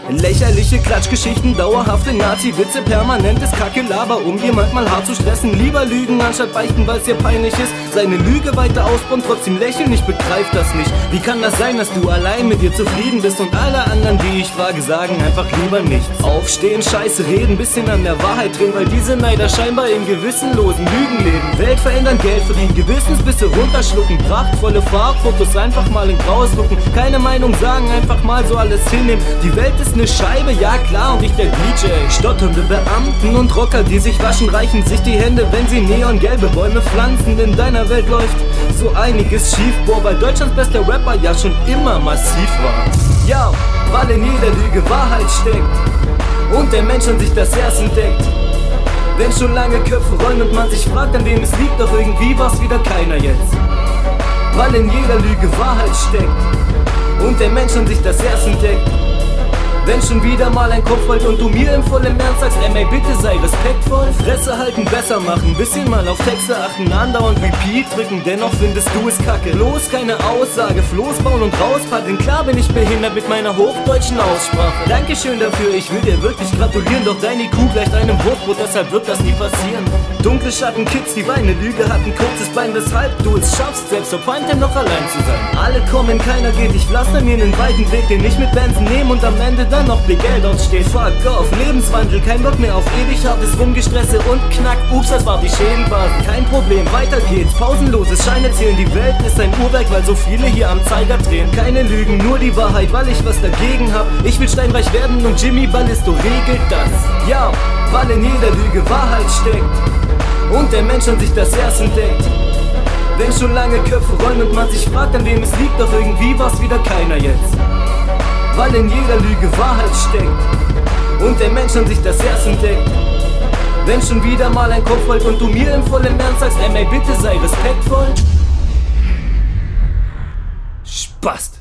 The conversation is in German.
Lächerliche Klatschgeschichten, dauerhafte Nazi-Witze, permanentes Kackelaber, um jemand mal hart zu stressen. Lieber lügen anstatt beichten, weil's dir peinlich ist. Seine Lüge weiter ausbauen, trotzdem lächeln, ich begreif das nicht. Wie kann das sein, dass du allein mit dir zufrieden bist und alle anderen, die ich frage, sagen einfach lieber nichts? Aufstehen, Scheiße reden, bisschen an der Wahrheit drehen, weil diese Neider scheinbar in gewissenlosen Lügen leben. Welt verändern, Geld verdienen, Gewissensbisse runterschlucken, prachtvolle Fahrfotos einfach mal in Graues lucken. Keine Meinung sagen, einfach mal so alles hinnehmen. Die Welt ist eine Scheibe, ja klar, und ich der DJ. Stotternde Beamten und Rocker, die sich waschen, reichen sich die Hände, wenn sie neongelbe Bäume pflanzen. In deiner Welt läuft so einiges schief, boah, weil Deutschlands bester Rapper ja schon immer massiv war. Ja, weil in jeder Lüge Wahrheit steckt und der Mensch an sich das erst entdeckt. Wenn schon lange Köpfe rollen und man sich fragt, an wem es liegt, doch irgendwie war's wieder keiner jetzt. Weil in jeder Lüge Wahrheit steckt und der Mensch an sich das erst entdeckt. Wenn schon wieder mal ein Kopf rollt und du mir im vollen Ernst sagst, ey, bitte sei respektvoll. Fresse halten, besser machen, bisschen mal auf Texte achten, andauernd Repeat drücken, dennoch findest du es kacke. Bloß keine Aussage, Floß bauen und rauspaddeln, klar bin ich behindert mit meiner hochdeutschen Aussprache. Dankeschön dafür, ich will dir wirklich gratulieren, doch dein IQ gleicht einem Wurfbrot, deshalb wird das nie passieren. Dunkle Schatten, Kids, die eine Lüge hatten, kurzes Bein, weshalb du es schaffst, selbst auf Primetime noch allein zu sein. Alle kommen, keiner geht, ich pflaster mir einen weiten Weg, den ich mit Benzen nehme und am Ende dann noch viel Geld aussteht. Fuck off, Lebenswandel, kein Bock mehr auf ewig hartes Rumgestresse und Knack, ups, das war die Schädenbasis. Kein Problem, weiter geht's, pausenloses Scheine zählen, die Welt ist ein Uhrwerk, weil so viele hier am Zeiger drehen. Keine Lügen, nur die Wahrheit, weil ich was dagegen hab. Ich will steinreich werden und Jimmy Ballisto regelt das. Ja, weil in jeder Lüge Wahrheit steckt und der Mensch an sich das erst entdeckt. Wenn schon lange Köpfe rollen und man sich fragt, an wem es liegt, doch irgendwie war's wieder keiner jetzt. Weil in jeder Lüge Wahrheit steckt und der Mensch an sich das erst entdeckt. Wenn schon wieder mal ein Kopf rollt und du mir im vollen Ernst sagst, ey, bitte sei respektvoll. Spast.